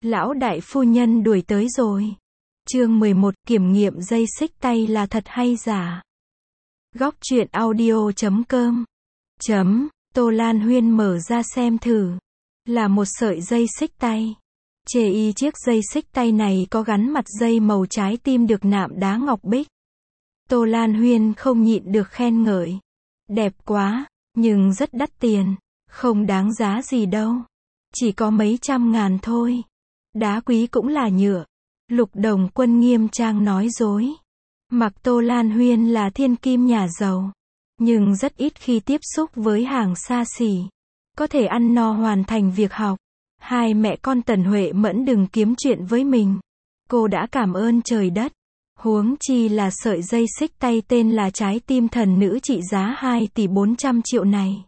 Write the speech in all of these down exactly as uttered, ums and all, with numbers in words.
Lão đại phu nhân đuổi tới rồi. Chương mười một, kiểm nghiệm dây xích tay là thật hay giả. Góc truyện audio chấm com chấm Tô Lan Huyên mở ra xem thử. Là một sợi dây xích tay. Chê y chiếc dây xích tay này có gắn mặt dây màu trái tim được nạm đá ngọc bích. Tô Lan Huyên không nhịn được khen ngợi. Đẹp quá, nhưng rất đắt tiền. Không đáng giá gì đâu. Chỉ có mấy trăm ngàn thôi. Đá quý cũng là nhựa. Lục Đồng Quân nghiêm trang nói dối. Mặc Tô Lan Huyên là thiên kim nhà giàu, nhưng rất ít khi tiếp xúc với hàng xa xỉ. Có thể ăn no hoàn thành việc học. Hai mẹ con Tần Huệ Mẫn đừng kiếm chuyện với mình. Cô đã cảm ơn trời đất. Huống chi là sợi dây xích tay tên là trái tim thần nữ trị giá hai tỷ bốn trăm triệu này.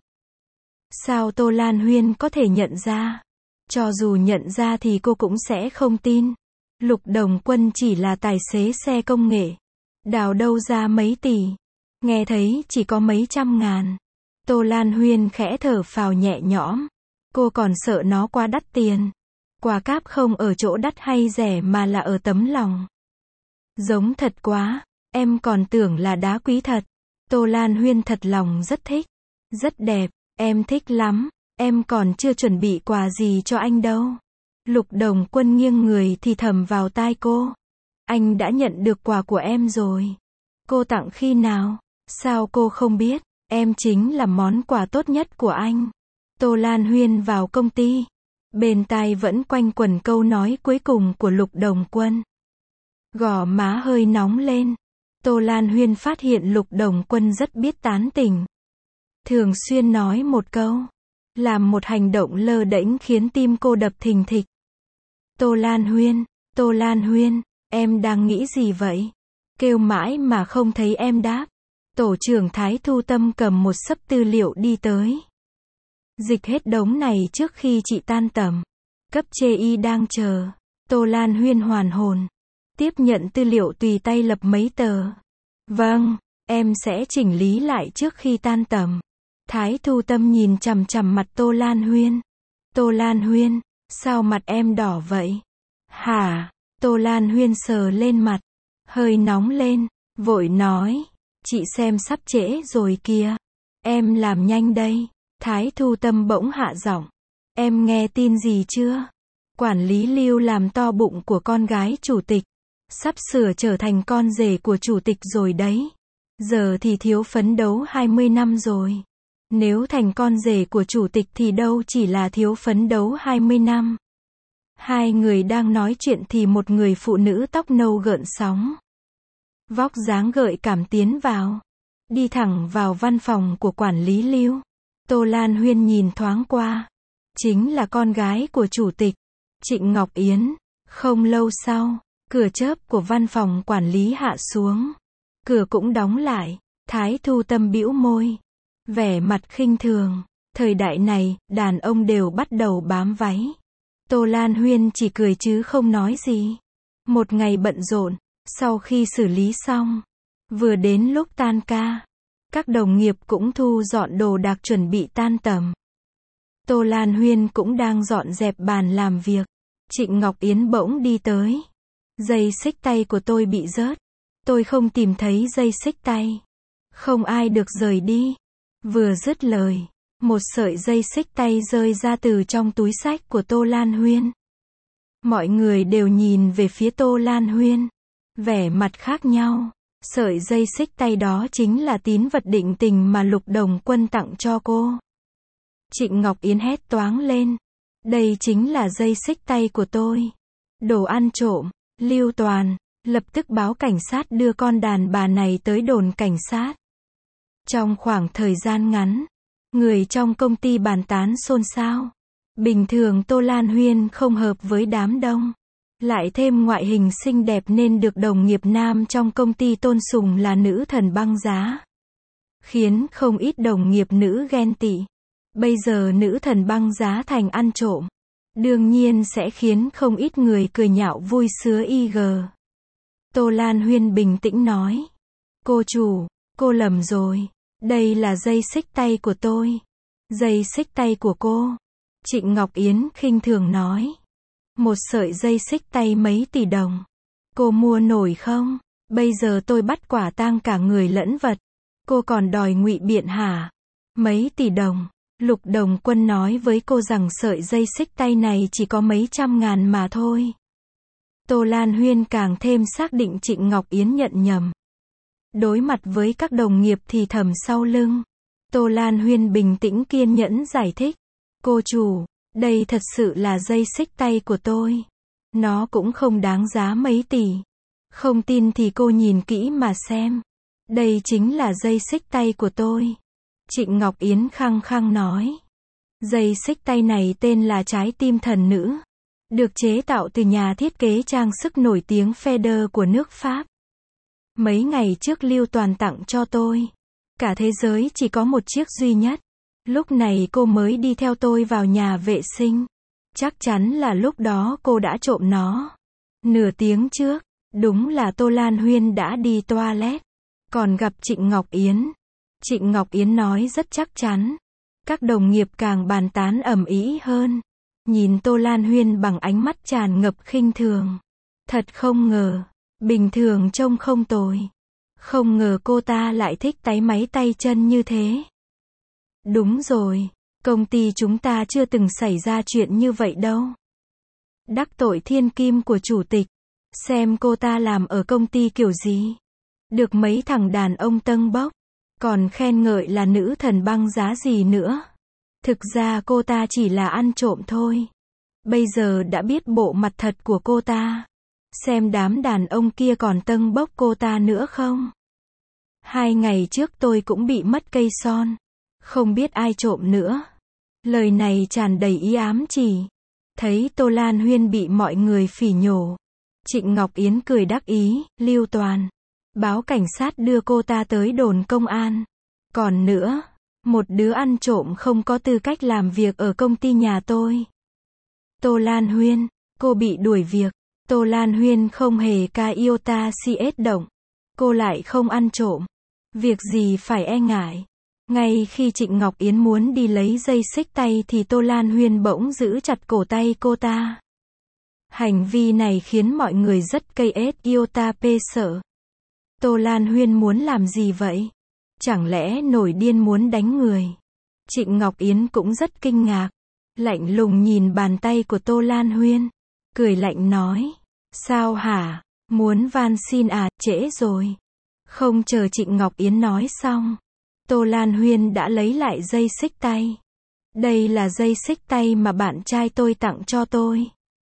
Sao Tô Lan Huyên có thể nhận ra? Cho dù nhận ra thì cô cũng sẽ không tin. Lục Đồng Quân chỉ là tài xế xe công nghệ. Đào đâu ra mấy tỷ. Nghe thấy chỉ có mấy trăm ngàn. Tô Lan Huyên khẽ thở phào nhẹ nhõm. Cô còn sợ nó quá đắt tiền. Quà cáp không ở chỗ đắt hay rẻ mà là ở tấm lòng. Giống thật quá. Em còn tưởng là đá quý thật. Tô Lan Huyên thật lòng rất thích. Rất đẹp. Em thích lắm. Em còn chưa chuẩn bị quà gì cho anh đâu. Lục Đồng Quân nghiêng người thì thầm vào tai cô. Anh đã nhận được quà của em rồi. Cô tặng khi nào? Sao cô không biết? Em chính là món quà tốt nhất của anh. Tô Lan Huyên vào công ty. Bên tai vẫn quanh quẩn câu nói cuối cùng của Lục Đồng Quân. Gò má hơi nóng lên. Tô Lan Huyên phát hiện Lục Đồng Quân rất biết tán tỉnh. Thường xuyên nói một câu. Làm một hành động lơ đễnh khiến tim cô đập thình thịch. Tô Lan Huyên, Tô Lan Huyên, em đang nghĩ gì vậy? Kêu mãi mà không thấy em đáp. Tổ trưởng Thái Thu Tâm cầm một xấp tư liệu đi tới. Dịch hết đống này trước khi chị tan tầm. Cấp chê y đang chờ. Tô Lan Huyên hoàn hồn. Tiếp nhận tư liệu tùy tay lập mấy tờ. Vâng, em sẽ chỉnh lý lại trước khi tan tầm. Thái Thu Tâm nhìn chằm chằm mặt Tô Lan Huyên. Tô Lan Huyên, sao mặt em đỏ vậy? Hả? Tô Lan Huyên sờ lên mặt. Hơi nóng lên, vội nói. Chị xem sắp trễ rồi kìa. Em làm nhanh đây. Thái Thu Tâm bỗng hạ giọng. Em nghe tin gì chưa? Quản lý Lưu làm to bụng của con gái chủ tịch. Sắp sửa trở thành con rể của chủ tịch rồi đấy. Giờ thì thiếu phấn đấu hai mươi năm rồi. Nếu thành con rể của chủ tịch thì đâu chỉ là thiếu phấn đấu hai mươi năm. Hai người đang nói chuyện thì một người phụ nữ tóc nâu gợn sóng. Vóc dáng gợi cảm tiến vào. Đi thẳng vào văn phòng của quản lý Lưu. Tô Lan Huyên nhìn thoáng qua. Chính là con gái của chủ tịch, Trịnh Ngọc Yến. Không lâu sau, cửa chớp của văn phòng quản lý hạ xuống. Cửa cũng đóng lại. Thái Thu Tâm bĩu môi. Vẻ mặt khinh thường. Thời đại này, đàn ông đều bắt đầu bám váy. Tô Lan Huyên chỉ cười chứ không nói gì. Một ngày bận rộn. Sau khi xử lý xong, vừa đến lúc tan ca, các đồng nghiệp cũng thu dọn đồ đạc chuẩn bị tan tầm. Tô Lan Huyên cũng đang dọn dẹp bàn làm việc. Trịnh Ngọc Yến bỗng đi tới. Dây xích tay của tôi bị rớt. Tôi không tìm thấy dây xích tay. Không ai được rời đi. Vừa dứt lời, một sợi dây xích tay rơi ra từ trong túi xách của Tô Lan Huyên. Mọi người đều nhìn về phía Tô Lan Huyên. Vẻ mặt khác nhau. Sợi dây xích tay đó chính là tín vật định tình mà Lục Đồng Quân tặng cho cô. Trịnh Ngọc Yến hét toáng lên. Đây chính là dây xích tay của tôi. Đồ ăn trộm. Lưu Toàn, lập tức báo cảnh sát đưa con đàn bà này tới đồn cảnh sát. Trong khoảng thời gian ngắn, người trong công ty bàn tán xôn xao. Bình thường Tô Lan Huyên không hợp với đám đông. Lại thêm ngoại hình xinh đẹp nên được đồng nghiệp nam trong công ty tôn sùng là nữ thần băng giá. Khiến không ít đồng nghiệp nữ ghen tị. Bây giờ nữ thần băng giá thành ăn trộm. Đương nhiên sẽ khiến không ít người cười nhạo vui sứa y gờ. Tô Lan Huyên bình tĩnh nói. Cô chủ, cô lầm rồi. Đây là dây xích tay của tôi. Dây xích tay của cô. Trịnh Ngọc Yến khinh thường nói. Một sợi dây xích tay mấy tỷ đồng. Cô mua nổi không? Bây giờ tôi bắt quả tang cả người lẫn vật. Cô còn đòi ngụy biện hả? Mấy tỷ đồng. Lục Đồng Quân nói với cô rằng sợi dây xích tay này chỉ có mấy trăm ngàn mà thôi. Tô Lan Huyên càng thêm xác định Trịnh Ngọc Yến nhận nhầm. Đối mặt với các đồng nghiệp thì thầm sau lưng. Tô Lan Huyên bình tĩnh kiên nhẫn giải thích. Cô chủ, đây thật sự là dây xích tay của tôi. Nó cũng không đáng giá mấy tỷ. Không tin thì cô nhìn kỹ mà xem. Đây chính là dây xích tay của tôi. Trịnh Ngọc Yến khăng khăng nói. Dây xích tay này tên là Trái Tim Thần Nữ. Được chế tạo từ nhà thiết kế trang sức nổi tiếng Feder của nước Pháp. Mấy ngày trước Lưu Toàn tặng cho tôi. Cả thế giới chỉ có một chiếc duy nhất. Lúc này cô mới đi theo tôi vào nhà vệ sinh. Chắc chắn là lúc đó cô đã trộm nó. Nửa tiếng trước, đúng là Tô Lan Huyên đã đi toilet. Còn gặp Trịnh Ngọc Yến. Trịnh Ngọc Yến nói rất chắc chắn. Các đồng nghiệp càng bàn tán ầm ĩ hơn. Nhìn Tô Lan Huyên bằng ánh mắt tràn ngập khinh thường. Thật không ngờ. Bình thường trông không tồi. Không ngờ cô ta lại thích táy máy tay chân như thế. Đúng rồi. Công ty chúng ta chưa từng xảy ra chuyện như vậy đâu. Đắc tội thiên kim của chủ tịch. Xem cô ta làm ở công ty kiểu gì. Được mấy thằng đàn ông tâng bốc. Còn khen ngợi là nữ thần băng giá gì nữa. Thực ra cô ta chỉ là ăn trộm thôi. Bây giờ đã biết bộ mặt thật của cô ta. Xem đám đàn ông kia còn tâng bốc cô ta nữa không. Hai ngày trước tôi cũng bị mất cây son. Không biết ai trộm nữa. Lời này tràn đầy ý ám chỉ. Thấy Tô Lan Huyên bị mọi người phỉ nhổ. Trịnh Ngọc Yến cười đắc ý. Lưu Toàn. Báo cảnh sát đưa cô ta tới đồn công an. Còn nữa. Một đứa ăn trộm không có tư cách làm việc ở công ty nhà tôi. Tô Lan Huyên. Cô bị đuổi việc. Tô Lan Huyên không hề ca iota cs động. Cô lại không ăn trộm. Việc gì phải e ngại. Ngay khi Trịnh Ngọc Yến muốn đi lấy dây xích tay thì Tô Lan Huyên bỗng giữ chặt cổ tay cô ta. Hành vi này khiến mọi người rất cây ết iota p sợ. Tô Lan Huyên muốn làm gì vậy? Chẳng lẽ nổi điên muốn đánh người? Trịnh Ngọc Yến cũng rất kinh ngạc. Lạnh lùng nhìn bàn tay của Tô Lan Huyên. Cười lạnh nói. Sao hả? Muốn van xin à? Trễ rồi. Không chờ Trịnh Ngọc Yến nói xong. Tô Lan Huyên đã lấy lại dây xích tay. Đây là dây xích tay mà bạn trai tôi tặng cho tôi.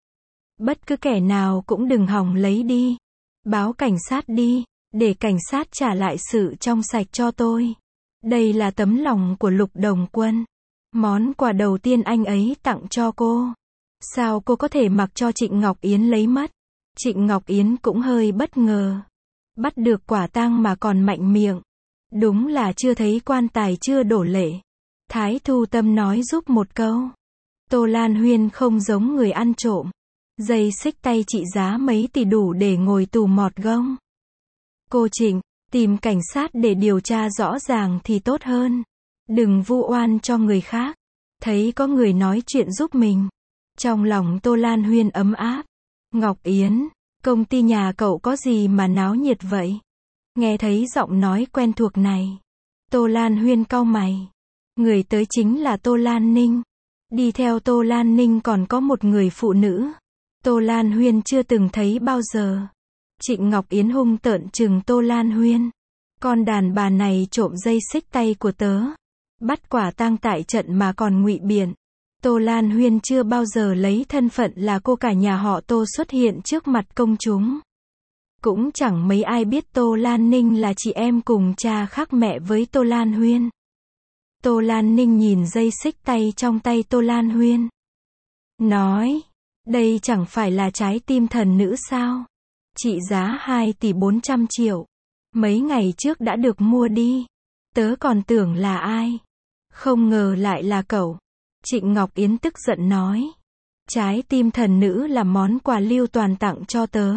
Bất cứ kẻ nào cũng đừng hòng lấy đi. Báo cảnh sát đi. Để cảnh sát trả lại sự trong sạch cho tôi. Đây là tấm lòng của Lục Đồng Quân. Món quà đầu tiên anh ấy tặng cho cô. Sao cô có thể mặc cho Trịnh Ngọc Yến lấy mất? Trịnh Ngọc Yến cũng hơi bất ngờ. Bắt được quả tang mà còn mạnh miệng. Đúng là chưa thấy quan tài chưa đổ lệ. Thái Thu Tâm nói giúp một câu. Tô Lan Huyên không giống người ăn trộm. Dây xích tay trị giá mấy tỷ đủ để ngồi tù mọt gông. Cô Trịnh, tìm cảnh sát để điều tra rõ ràng thì tốt hơn. Đừng vu oan cho người khác. Thấy có người nói chuyện giúp mình. Trong lòng Tô Lan Huyên ấm áp. Ngọc Yến, công ty nhà cậu có gì mà náo nhiệt vậy? Nghe thấy giọng nói quen thuộc này. Tô Lan Huyên cau mày. Người tới chính là Tô Lan Ninh. Đi theo Tô Lan Ninh còn có một người phụ nữ. Tô Lan Huyên chưa từng thấy bao giờ. Trịnh Ngọc Yến hung tợn trừng Tô Lan Huyên. Con đàn bà này trộm dây xích tay của tớ. Bắt quả tang tại trận mà còn ngụy biện. Tô Lan Huyên chưa bao giờ lấy thân phận là cô cả nhà họ Tô xuất hiện trước mặt công chúng. Cũng chẳng mấy ai biết Tô Lan Ninh là chị em cùng cha khác mẹ với Tô Lan Huyên. Tô Lan Ninh nhìn dây xích tay trong tay Tô Lan Huyên. Nói, đây chẳng phải là trái tim thần nữ sao? Trị giá hai tỷ bốn trăm triệu. Mấy ngày trước đã được mua đi. Tớ còn tưởng là ai. Không ngờ lại là cậu. Trịnh Ngọc Yến tức giận nói. Trái tim thần nữ là món quà Lưu Toàn tặng cho tớ.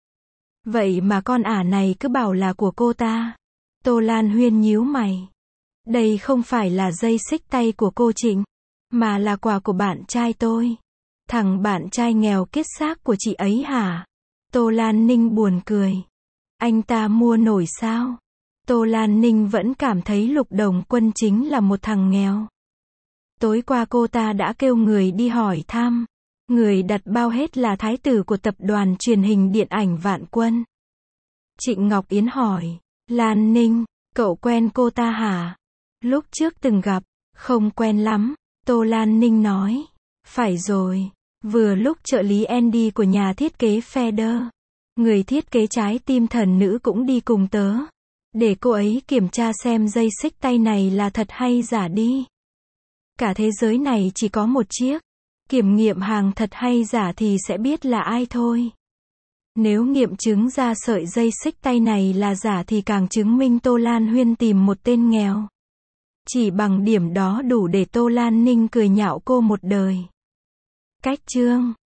Vậy mà con ả này cứ bảo là của cô ta. Tô Lan Huyên nhíu mày. Đây không phải là dây xích tay của cô Trịnh, mà là quà của bạn trai tôi. Thằng bạn trai nghèo kiết xác của chị ấy hả? Tô Lan Ninh buồn cười. Anh ta mua nổi sao? Tô Lan Ninh vẫn cảm thấy Lục Đồng Quân chính là một thằng nghèo. Tối qua cô ta đã kêu người đi hỏi thăm. Người đặt bao hết là thái tử của tập đoàn truyền hình điện ảnh Vạn Quân. Trịnh Ngọc Yến hỏi. Lan Ninh, cậu quen cô ta hả? Lúc trước từng gặp, không quen lắm. Tô Lan Ninh nói. Phải rồi. Vừa lúc trợ lý Andy của nhà thiết kế Feder, người thiết kế trái tim thần nữ cũng đi cùng tớ. Để cô ấy kiểm tra xem dây xích tay này là thật hay giả đi. Cả thế giới này chỉ có một chiếc. Kiểm nghiệm hàng thật hay giả thì sẽ biết là ai thôi. Nếu nghiệm chứng ra sợi dây xích tay này là giả thì càng chứng minh Tô Lan Huyên tìm một tên nghèo. Chỉ bằng điểm đó đủ để Tô Lan Ninh cười nhạo cô một đời. Cách chương